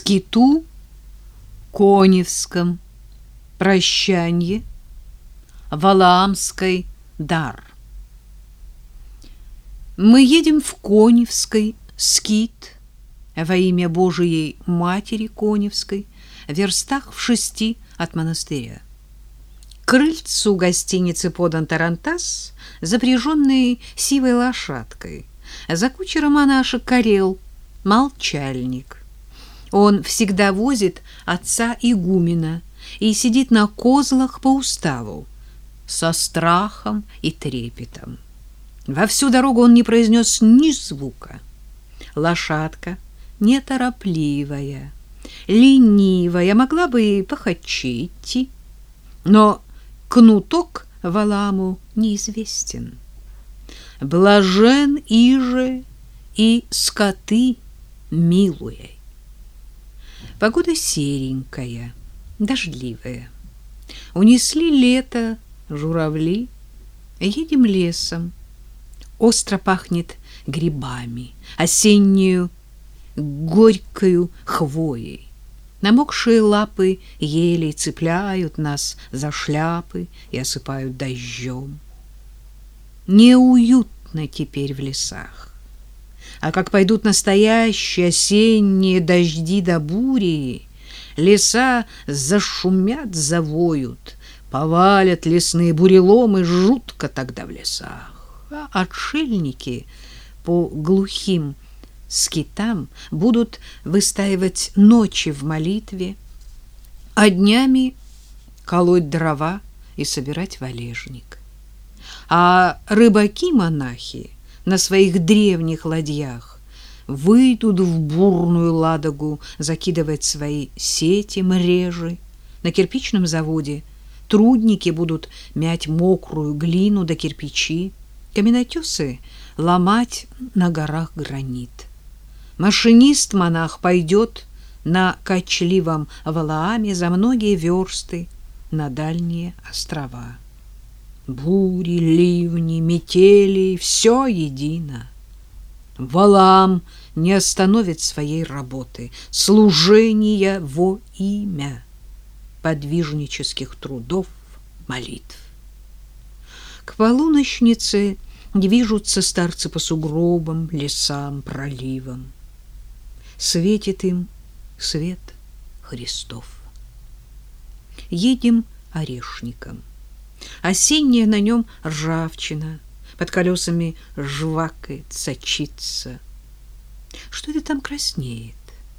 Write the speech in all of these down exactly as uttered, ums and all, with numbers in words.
скиту Коневском прощанье, Валаамской дар. Мы едем в Коневской скит во имя Божией Матери Коневской, в верстах в шести от монастыря. К крыльцу гостиницы подан тарантас, запряженный сивой лошадкой. За кучером монашек Карел, молчальник. Он всегда возит отца игумена и сидит на козлах по уставу, со страхом и трепетом. Во всю дорогу он не произнес ни звука. Лошадка неторопливая, ленивая, могла бы и похотче идти, но кнуток Валааму неизвестен. Блажен иже и скоты милуей. Погода серенькая, дождливая. Унесли лето журавли. Едем лесом. Остро пахнет грибами, осеннюю горькою хвоей. Намокшие лапы елей цепляют нас за шляпы и осыпают дождем. Неуютно теперь в лесах. А как пойдут настоящие осенние дожди до бури, леса зашумят, завоют, повалят лесные буреломы, жутко тогда в лесах. А отшельники по глухим скитам будут выстаивать ночи в молитве, а днями колоть дрова и собирать валежник. А рыбаки-монахи на своих древних ладьях выйдут в бурную Ладогу закидывать свои сети, мрежи. На кирпичном заводе трудники будут мять мокрую глину да кирпичи, каменотесы ломать на горах гранит. Машинист-монах пойдет на кочливом Валааме за многие версты на дальние острова. Бури, ливни, метели — все едино. Валаам не остановит своей работы, служения во имя подвижнических трудов, молитв. К полуночнице движутся старцы по сугробам, лесам, проливам. Светит им свет Христов. Едем орешником. Осенняя на нем ржавчина, под колесами жвакает, сочится. Что это там краснеет?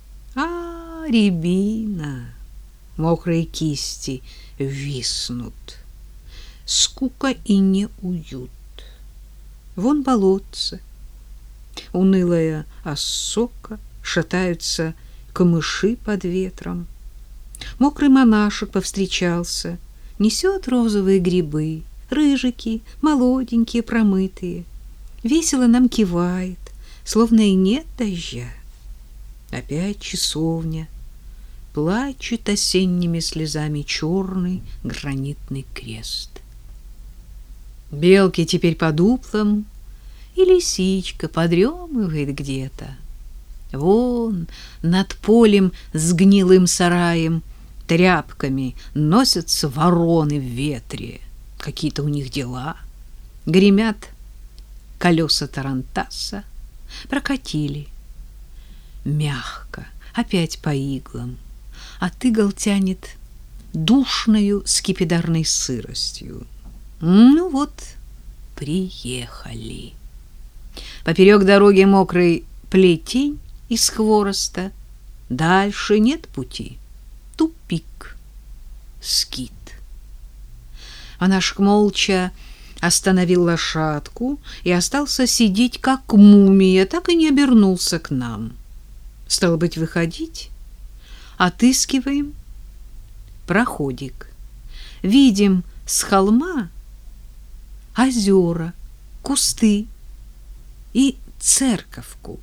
А, рябина. Мокрые кисти виснут. Скука и неуют. Вон болотце. Унылая осока, шатаются камыши под ветром. Мокрый монашек повстречался, несет розовые грибы, рыжики, молоденькие, промытые. Весело нам кивает, словно и нет дождя. Опять часовня. Плачет осенними слезами черный гранитный крест. Белки теперь под дуплом, и лисичка подремывает где-то. Вон над полем с гнилым сараем тряпками носятся вороны в ветре. Какие-то у них дела. Гремят колеса тарантаса. Прокатили. Мягко, опять по иглам. От игл тянет душною скипидарной сыростью. Ну вот, приехали. Поперек дороги мокрый плетень из хвороста. Дальше нет пути. Тупик. Скит. Монашек молча остановил лошадку и остался сидеть, как мумия, так и не обернулся к нам. Стало быть, выходить. Отыскиваем проходик. Видим с холма озера, кусты и церковку.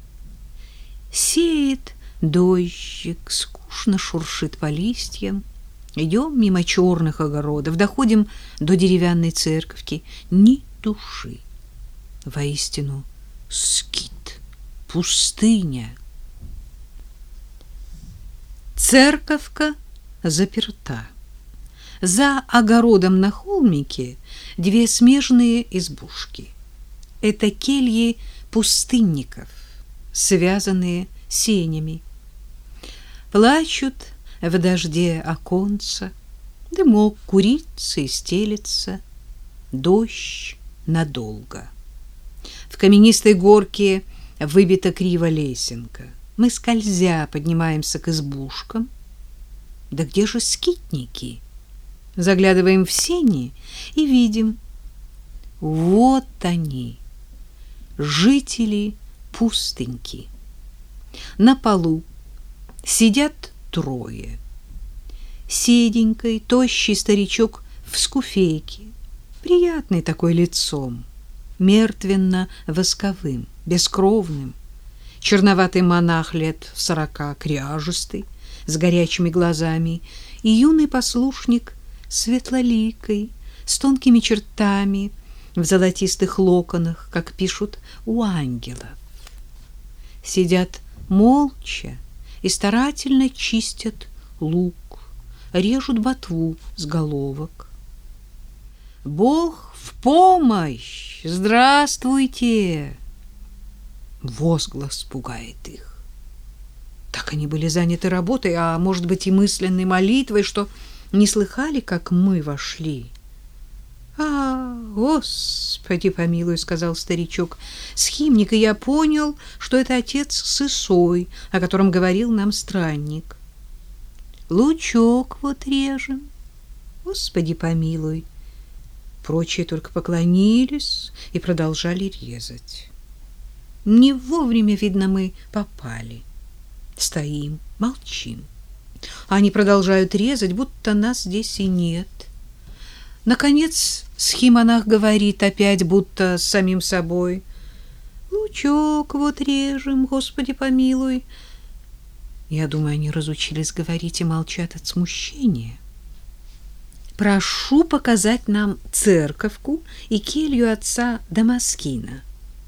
Сеет дождик, скучно шуршит по листьям. Идем мимо черных огородов, доходим до деревянной церковки. Ни души. Воистину, скит, пустыня. Церковка заперта. За огородом на холмике две смежные избушки. Это кельи пустынников, связанные сенями. Плачут в дожде оконца, дымок курится и стелется, дождь надолго. В каменистой горке выбита криво лесенка. Мы, скользя, поднимаемся к избушкам. Да где же скитники? Заглядываем в сени и видим. Вот они, жители пустыньки. На полу сидят трое. Седенький, тощий старичок в скуфейке, приятный такой лицом, мертвенно-восковым, бескровным. Черноватый монах лет сорока, кряжестый, с горячими глазами, и юный послушник светлоликой, с тонкими чертами, в золотистых локонах, как пишут у ангелов. Сидят молча и старательно чистят лук, режут ботву с головок. Бог в помощь! Здравствуйте! Возглас пугает их. Так они были заняты работой, а может быть и мысленной молитвой, что не слыхали, как мы вошли. А, Господи помилуй, сказал старичок. С химника я понял, что это отец Сысой, о котором говорил нам странник. Лучок вот режем. Господи помилуй. Прочие только поклонились и продолжали резать. Не вовремя, видно, мы попали. Стоим, молчим. Они продолжают резать, будто нас здесь и нет. Наконец схимонах говорит опять, будто с самим собой. Лучок вот режем, Господи помилуй. Я думаю, они разучились говорить и молчат от смущения. Прошу показать нам церковку и келью отца Дамаскина.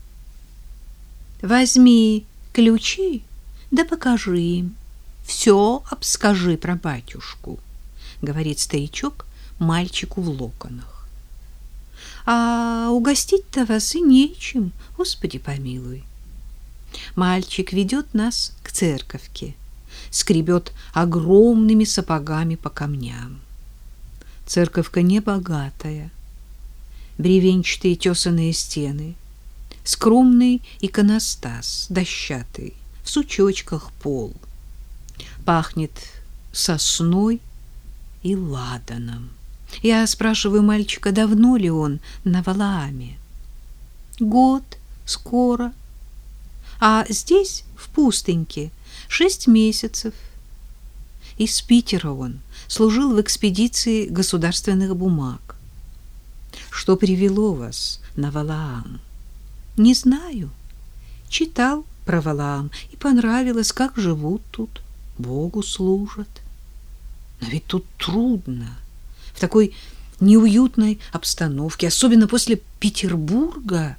Возьми ключи, да покажи им. Все обскажи про батюшку, говорит старичок мальчику в локонах. А угостить-то вас и нечем, Господи помилуй. Мальчик ведет нас к церковке, скребет огромными сапогами по камням. Церковка небогатая, бревенчатые тесаные стены, скромный иконостас, дощатый, в сучочках пол. Пахнет сосной и ладаном. Я спрашиваю мальчика, давно ли он на Валааме. Год скоро. А здесь, в пустыньке, шесть месяцев. Из Питера он служил в экспедиции государственных бумаг. Что привело вас на Валаам? Не знаю. Читал про Валаам и понравилось, как живут тут, Богу служат. Но ведь тут трудно, в такой неуютной обстановке, особенно после Петербурга.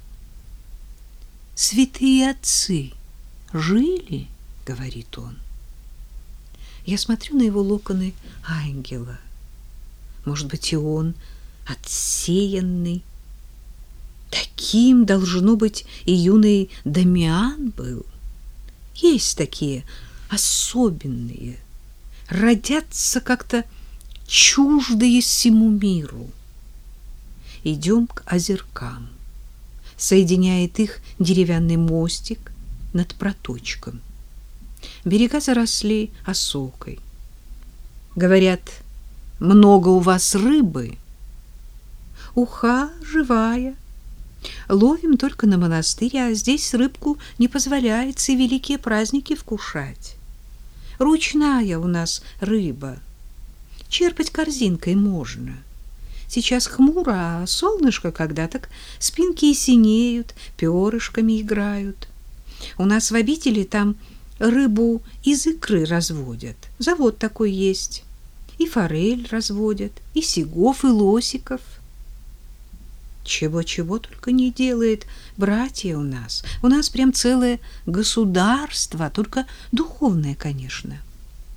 Святые отцы жили, говорит он. Я смотрю на его локоны ангела. Может быть, и он отсеянный. Таким, должно быть, и юный Дамиан был. Есть такие особенные, родятся как-то чуждые всему миру. Идем к озеркам. Соединяет их деревянный мостик над проточком. Берега заросли осокой. Говорят, много у вас рыбы. Уха живая. Ловим только на монастырь, а здесь рыбку не позволяется и великие праздники вкушать. Ручная у нас рыба. Черпать корзинкой можно. Сейчас хмуро, а солнышко когда так спинки и синеют, перышками играют. У нас в обители там рыбу из икры разводят. Завод такой есть. И форель разводят, и сигов, и лосиков. Чего-чего только не делает братья у нас. У нас прям целое государство, только духовное, конечно.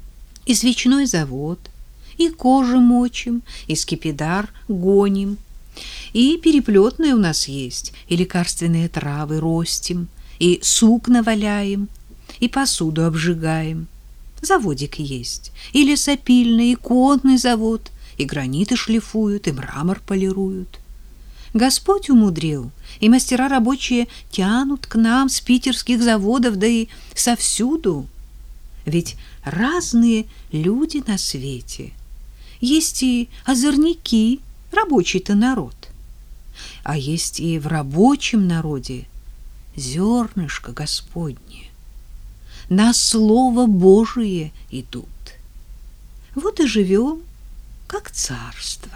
И свечной завод, и кожу мочим, и скипидар гоним, и переплетные у нас есть, и лекарственные травы ростим, и сукна валяем, и посуду обжигаем. Заводик есть, и лесопильный, и конный завод, и граниты шлифуют, и мрамор полируют. Господь умудрил, и мастера рабочие тянут к нам с питерских заводов, да и совсюду. Ведь разные люди на свете. Есть и озорники, рабочий-то народ. А есть и в рабочем народе зернышко Господне. На Слово Божие идут. Вот и живем, как царство.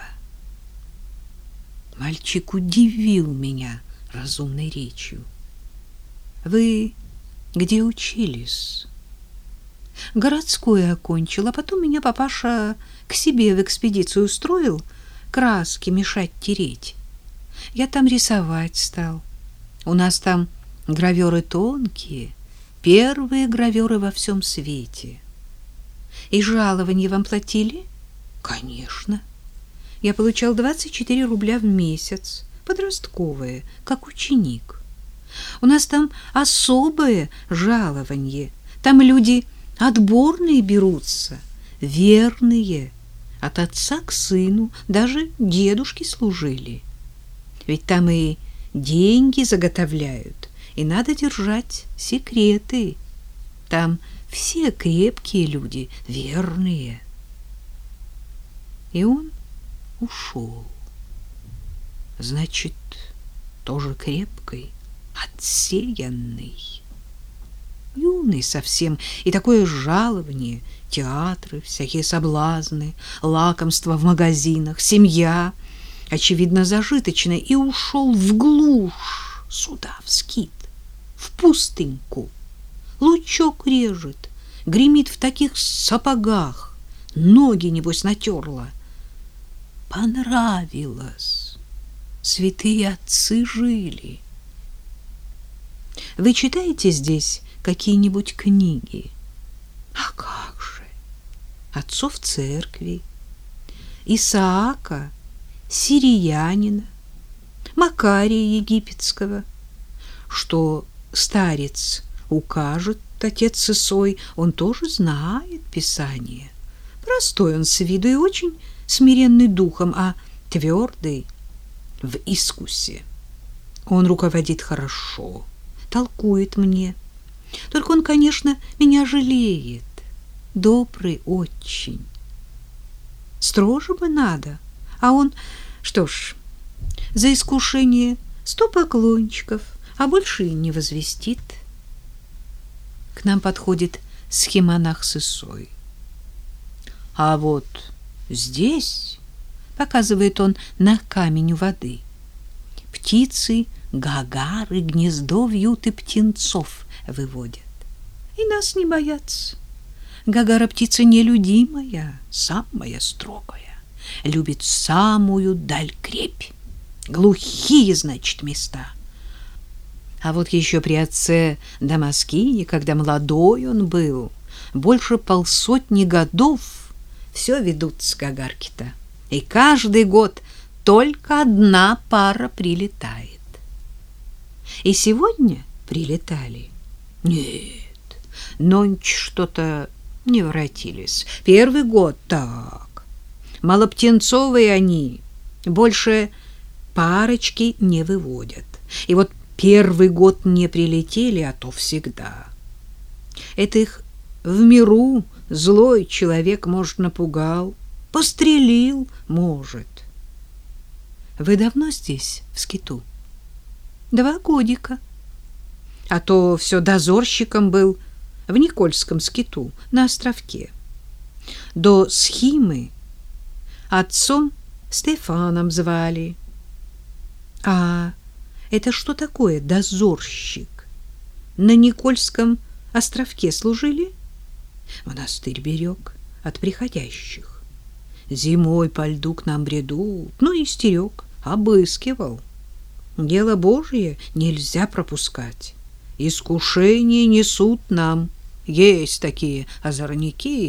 Мальчик удивил меня разумной речью. Вы где учились? Городское окончил, а потом меня папаша к себе в экспедицию устроил краски мешать тереть. Я там рисовать стал. У нас там гравёры тонкие, первые гравёры во всем свете. И жалование вам платили? Конечно. Я получал двадцать четыре рубля в месяц, подростковое, как ученик. У нас там особое жалование. Там люди отборные берутся, верные, от отца к сыну, даже дедушки служили. Ведь там и деньги заготовляют, и надо держать секреты. Там все крепкие люди, верные. И он ушел. Значит, тоже крепкий, отсеянный. Юный совсем, и такое жалование, театры, всякие соблазны, лакомства в магазинах, семья, очевидно, зажиточная, и ушел в глушь, сюда, в скит, в пустыньку. Лучок режет, гремит в таких сапогах, ноги, небось, натерла. Понравилось. Святые отцы жили. Вы читаете здесь какие-нибудь книги? А как же? Отцов церкви, Исаака, Сириянина, Макария Египетского. Что старец укажет, отец Исой, он тоже знает Писание. Простой он с виду и очень смиренный духом, а твердый в искусе. Он руководит хорошо, толкует мне. Только он, конечно, меня жалеет. Добрый очень. Строже бы надо. А он, что ж, за искушение сто поклончиков, а больше и не возвестит. К нам подходит схемонах с Исой. А вот здесь, показывает он на камень у воды, птицы, гагары, гнездо вьют и птенцов выводят. И нас не боятся. Гагара птица нелюдимая, самая строгая, любит самую даль крепь, глухие, значит, места. А вот еще при отце Дамаскине, когда молодой он был, больше полсотни годов, все ведутся гагарки-то, и каждый год только одна пара прилетает. И сегодня прилетали. Нет, нонче что-то не воротились. Первый год так. Малоптенцовые они, больше парочки не выводят. И вот первый год не прилетели, а то всегда. Это их в миру злой человек, может, напугал, пострелил, может. Вы давно здесь, в скиту? Два годика. А то все дозорщиком был в Никольском скиту, на островке. До Схимы отцом Стефаном звали. А это что такое дозорщик? На Никольском островке служили? Монастырь берег от приходящих. Зимой по льду к нам бредут, ну и стерег, обыскивал. Дело Божие нельзя пропускать. Искушения несут нам. Есть такие озорники,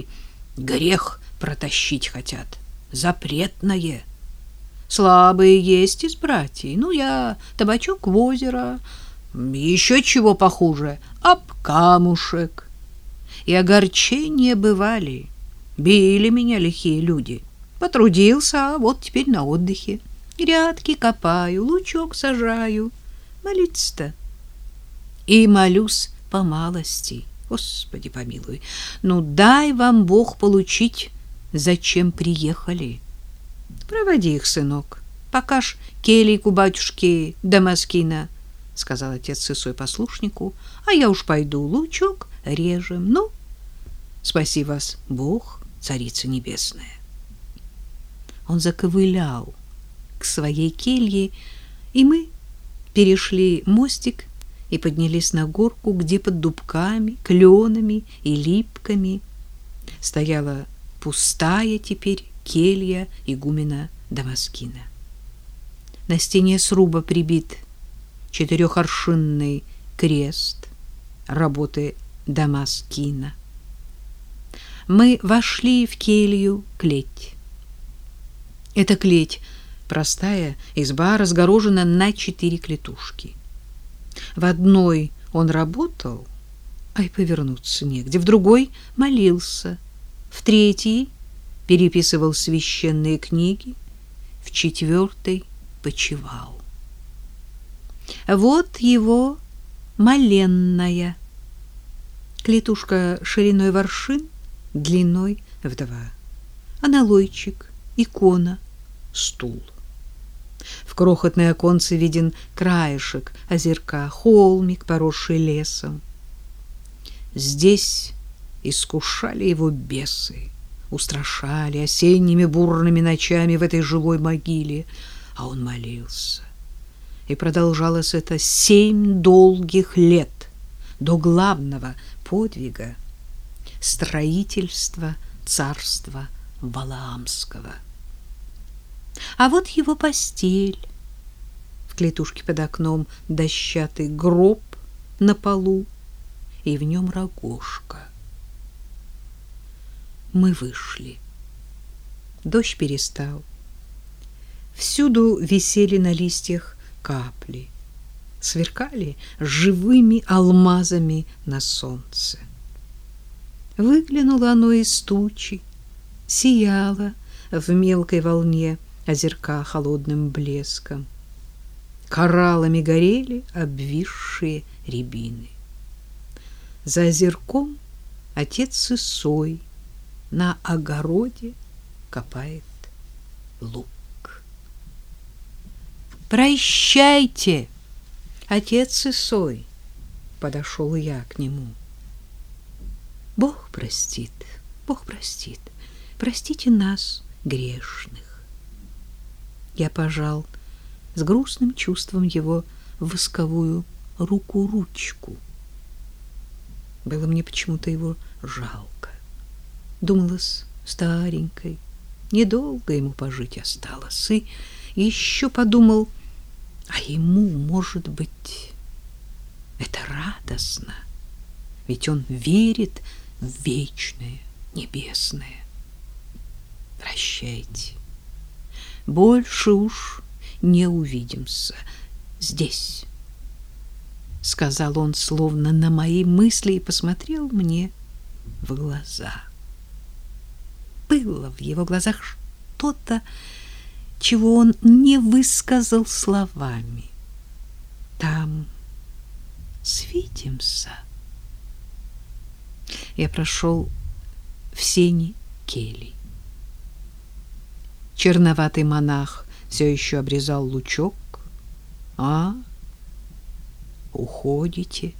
Грех протащить хотят. Запретное. Слабые есть из братьев. Ну, я табачок в озеро, еще чего похуже, об камушек. И огорчения бывали. Били меня лихие люди. Потрудился, а вот теперь на отдыхе. Грядки копаю, лучок сажаю. Молиться-то. И молюсь по малости. Господи помилуй. Ну, дай вам Бог получить, зачем приехали. Проводи их, сынок. Покаж келейку батюшки Дамаскина, сказал отец Исой послушнику, а я уж пойду, лучок режем. Ну, спаси вас Бог, Царица Небесная. Он заковылял к своей келье, и мы перешли мостик и поднялись на горку, где под дубками, кленами и липками стояла пустая теперь келья игумена Дамаскина. На стене сруба прибит четырехоршинный крест работы Дамаскина. Мы вошли в келью клеть. Эта клеть простая, изба разгорожена на четыре клетушки. В одной он работал, а и повернуться негде, в другой молился, в третьей переписывал священные книги, в четвертой почивал. Вот его моленная. Клетушка шириной в аршин, длиной в два. Аналойчик, икона, стул. В крохотное оконце виден краешек озерка, холмик, поросший лесом. Здесь искушали его бесы, устрашали осенними бурными ночами в этой живой могиле, а он молился. И продолжалось это семь долгих лет до главного подвига — строительства царства Валаамского. А вот его постель. В клетушке под окном дощатый гроб на полу, и в нем рогожка. Мы вышли. Дождь перестал. Всюду висели на листьях капли, сверкали живыми алмазами на солнце. Выглянуло оно из тучи, сияло в мелкой волне озерка холодным блеском. Кораллами горели обвисшие рябины. За озерком отец Исой на огороде копает лук. «Прощайте, отец Исой!» — подошел я к нему. «Бог простит, Бог простит. Простите нас, грешных». Я пожал с грустным чувством его восковую руку-ручку. Было мне почему-то его жалко. Думалось, старенькой, недолго ему пожить осталось. И еще подумал, а ему, может быть, это радостно, ведь он верит в вечное, небесное. Прощайте. Больше уж не увидимся здесь, — сказал он, словно на мои мысли, и посмотрел мне в глаза. Было в его глазах что-то, чего он не высказал словами. Там свидимся. Я прошел в сени кельи. Черноватый монах все еще обрезал лучок. А, уходите.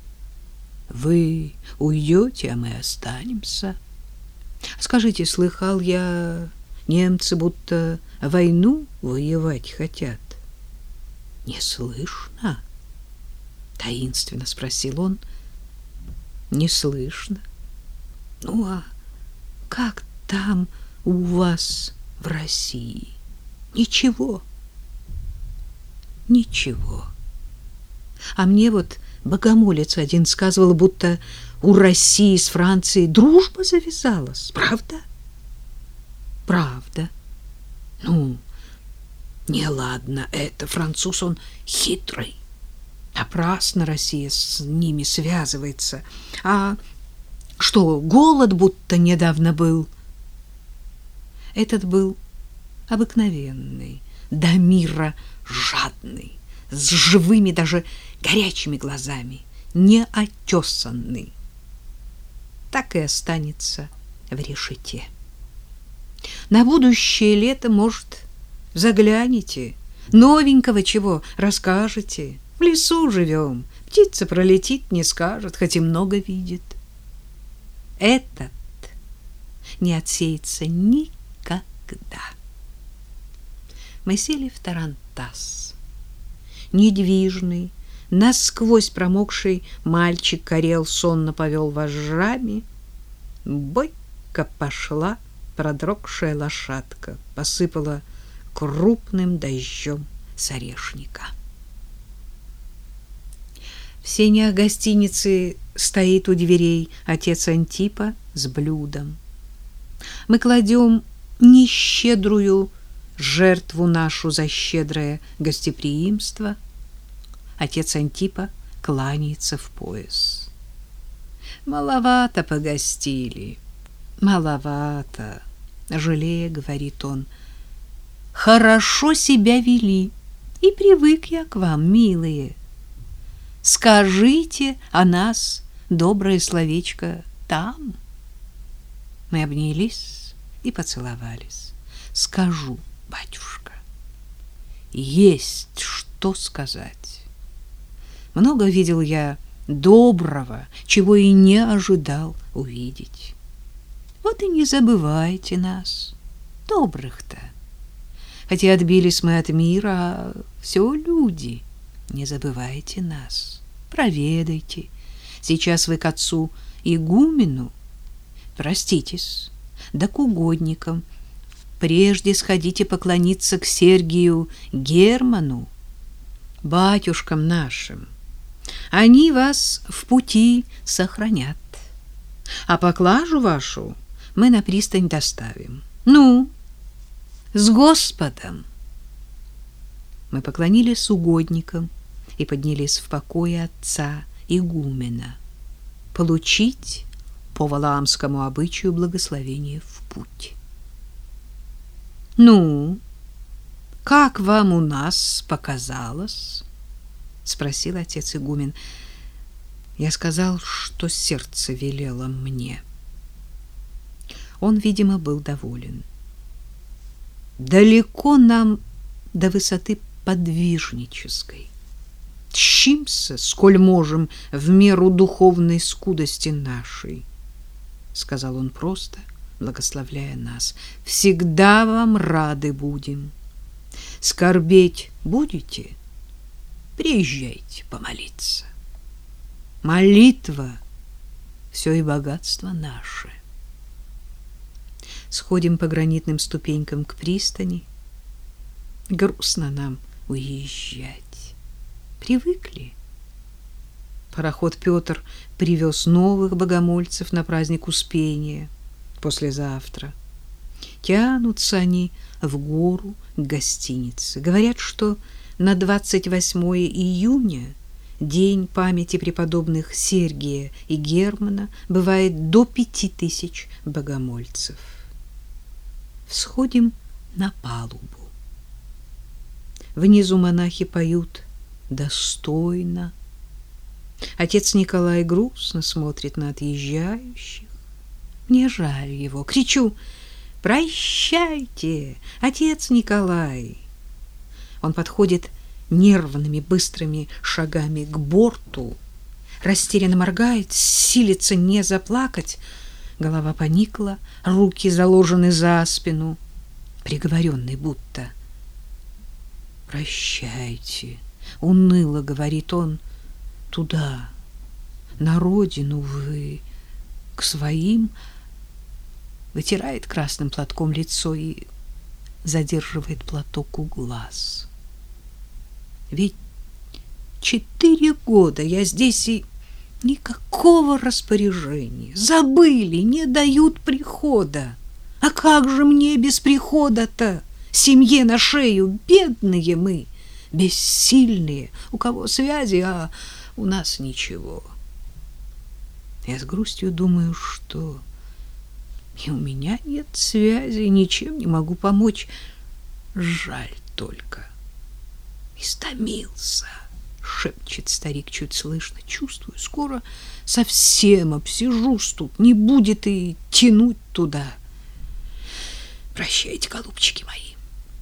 Вы уйдете, а мы останемся. Скажите, слыхал я, немцы будто войну воевать хотят? Не слышно? Таинственно спросил он. Не слышно. Ну а как там у вас в России? Ничего. Ничего. А мне вот богомолец один сказывал, будто у России с Францией дружба завязалась. Правда? Правда. Ну, неладно это. Француз, он хитрый. Напрасно Россия с ними связывается. А что, голод будто недавно был? Этот был обыкновенный, до мира жадный, с живыми, даже горячими глазами, неотесанный. Так и останется в решете. На будущее лето, может, загляните, новенького чего расскажете. В лесу живем, птица пролетит, не скажет, хоть и много видит. Этот не отсеется никогда. Мы сели в тарантас. Недвижный, насквозь промокший мальчик карел сонно повел вожжами. Бойко пошла продрогшая лошадка, посыпала крупным дождем с орешника. В сенях гостиницы стоит у дверей отец Антипа с блюдом. Мы кладем нещедрую жертву нашу за щедрое гостеприимство. Отец Антипа кланяется в пояс. Маловато погостили, маловато, жалея, говорит он. Хорошо себя вели, и привык я к вам, милые. Скажите о нас доброе словечко там. Мы обнялись и поцеловались. Скажу, батюшка, есть что сказать. Много видел я доброго, чего и не ожидал увидеть. Вот и не забывайте нас, добрых-то. Хотя отбились мы от мира, а все люди. Не забывайте нас, проведайте. Сейчас вы к отцу игумену, проститесь, да к угодникам. Прежде сходите поклониться к Сергию Герману, батюшкам нашим. Они вас в пути сохранят. А поклажу вашу мы на пристань доставим. Ну, с Господом! Мы поклонились угодникам и поднялись в покое отца игумена, получить по валаамскому обычаю благословение в путь. Ну, как вам у нас показалось? Спросил отец игумен. Я сказал, что сердце велело мне. Он, видимо, был доволен. Далеко нам до высоты подвижнической. Тщимся, сколь можем, в меру духовной скудости нашей, сказал он просто, благословляя нас. Всегда вам рады будем. Скорбеть будете? Приезжайте помолиться. Молитва — все и богатство наше. Сходим по гранитным ступенькам к пристани. Грустно нам уезжать. Привыкли. Пароход Петр привез новых богомольцев на праздник Успения послезавтра. Тянутся они в гору к гостинице. Говорят, что на двадцать восьмое июня, день памяти преподобных Сергия и Германа, бывает до пяти тысяч богомольцев. Всходим на палубу. Внизу монахи поют достойно. Отец Николай грустно смотрит на отъезжающих. Мне жаль его. Кричу: «Прощайте, отец Николай!» Он подходит нервными быстрыми шагами к борту, растерянно моргает, силится не заплакать. Голова поникла, руки заложены за спину, приговоренный будто. «Прощайте», — уныло говорит он, — «туда, на родину вы, к своим», вытирает красным платком лицо и задерживает платок у глаз. Ведь Четыре года я здесь, и никакого распоряжения. Забыли, не дают прихода. А как же мне без прихода-то? Семье на шею, бедные мы, бессильные. У кого связи, а у нас ничего. Я с грустью думаю, что и у меня нет связи, ничем не могу помочь. Жаль только. Истомился, шепчет старик чуть слышно. Чувствую, скоро совсем обсижусь тут, не будет и тянуть туда. Прощайте, голубчики мои.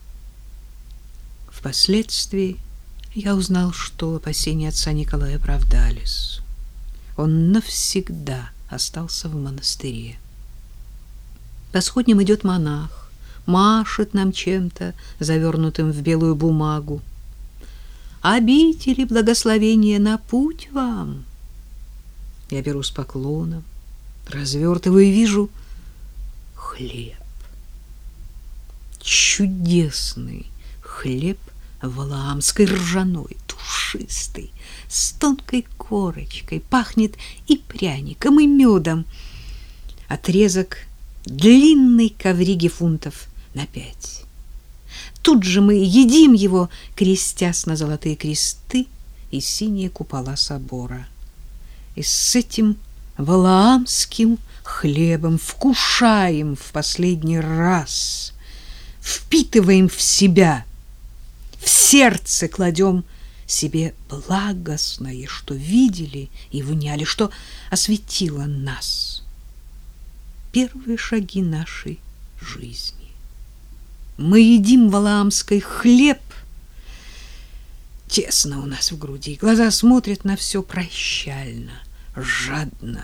Впоследствии я узнал, что опасения отца Николая оправдались. Он навсегда остался в монастыре. По сходням идет монах, машет нам чем-то, завернутым в белую бумагу. Обители благословения на путь вам. Я беру с поклоном, развертываю и вижу хлеб. Чудесный хлеб валаамской ржаной, душистый, с тонкой корочкой, пахнет и пряником, и медом. Отрезок длинной ковриги фунтов на пять. Тут же мы едим его, крестясь на золотые кресты и синие купола собора. И с этим валаамским хлебом вкушаем в последний раз, впитываем в себя, в сердце кладем себе благостное, что видели и вняли, что осветило нас. Первые шаги нашей жизни. Мы едим валаамский хлеб. Тесно у нас в груди, глаза смотрят на все прощально, жадно.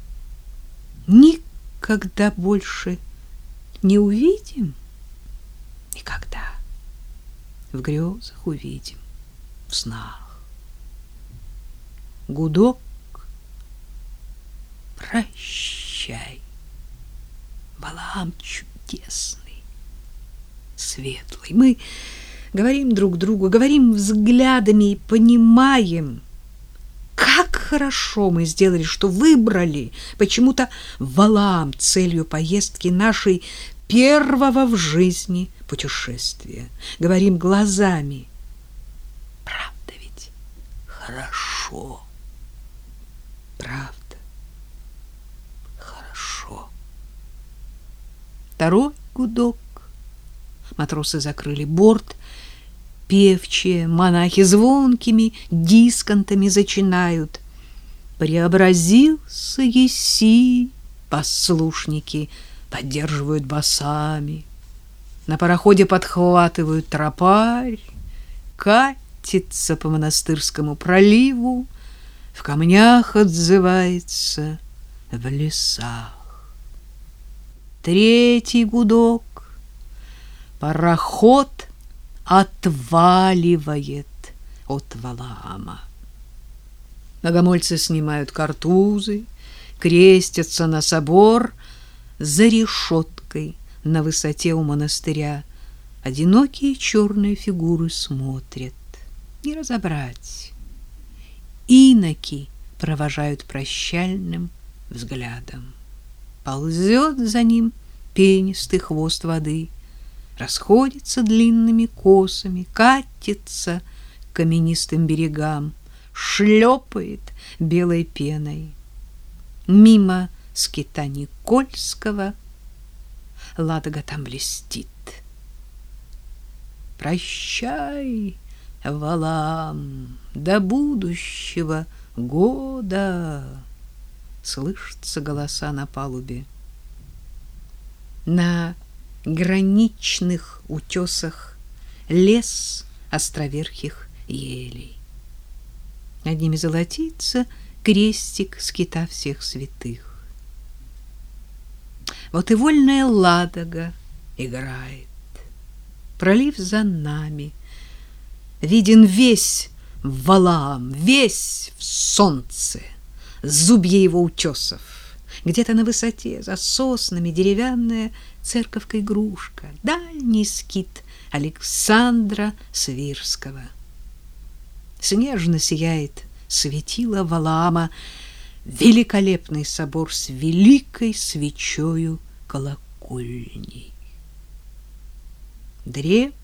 Никогда больше не увидим. Никогда. В грезах увидим, в снах. Гудок, прощай. Валаам чудесный, светлый. Мы говорим друг другу, говорим взглядами и понимаем, как хорошо мы сделали, что выбрали почему-то Валаам целью поездки нашей первого в жизни путешествия. Говорим глазами. Правда ведь хорошо. Правда. Хорошо. Второй гудок. Матросы закрыли борт. Певчие, монахи звонкими дисконтами зачинают. Преобразился еси, послушники поддерживают басами. На пароходе подхватывают тропарь, катится по монастырскому проливу, в камнях отзывается, в лесах. Третий гудок. Пароход отваливает от Валаама. Богомольцы снимают картузы, крестятся на собор. За решеткой на высоте у монастыря одинокие черные фигуры смотрят. Не разобрать. Иноки провожают прощальным взглядом. Ползет за ним пенистый хвост воды, расходится длинными косами, катится к каменистым берегам, шлепает белой пеной. Мимо скита Никольского Ладога там блестит. Прощай, Валаам, до будущего года. Слышатся голоса на палубе. На граничных утесах лес островерхих елей. Над ними золотится крестик скита всех святых. Вот и вольная Ладога играет. Пролив за нами. Виден весь Валаам, весь в солнце. Зубья его утесов. Где-то на высоте, за соснами, деревянная Снежно сияет светило Валаама, великолепный собор с великой свечою колокольней. Дремлет,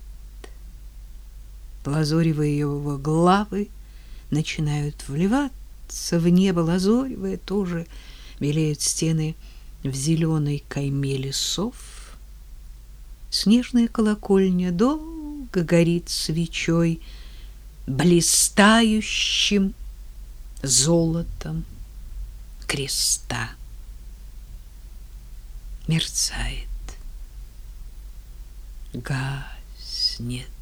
лазоревые его главы начинают вливаться в небо лазоревое, тоже белеют стены в зеленой кайме лесов. Снежная колокольня долго горит свечой, блистающим золотом креста. Мерцает, гаснет.